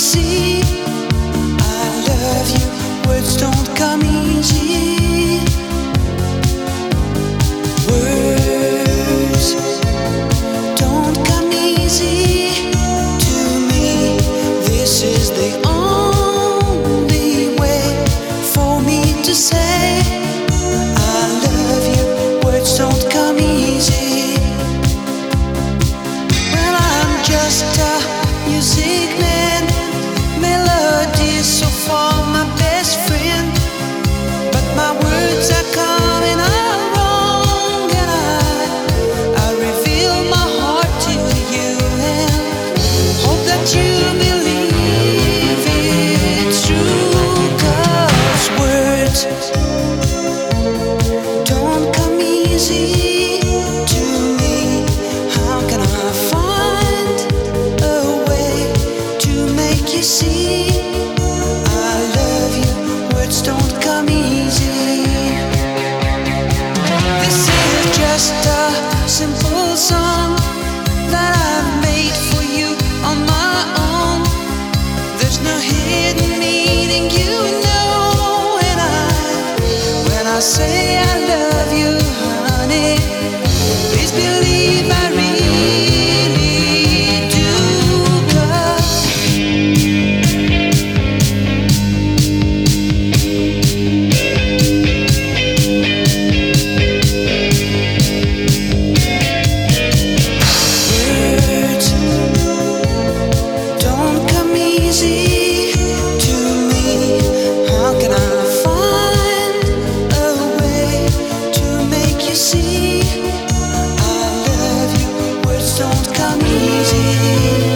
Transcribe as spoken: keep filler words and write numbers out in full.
see. I love you, words don't come easy. Words don't come easy to me. This is the only way for me to say I love you. Words don't come easy. Well, I'm just a music man, melody so far my best friend, but my words are coming out wrong, and I I reveal my heart to you and hope that you believe it's true. 'Cause words don't come easy to me. How can I find a way to make you see I love you? Words don't come easy. This is just a simple song that I've made for you on my own. There's no hidden meaning, you know, and I, when I say I love you, honey, please believe I really do. 'Cause words don't come easy to me. How can I find a way to make you see I love you? Words don't come easy.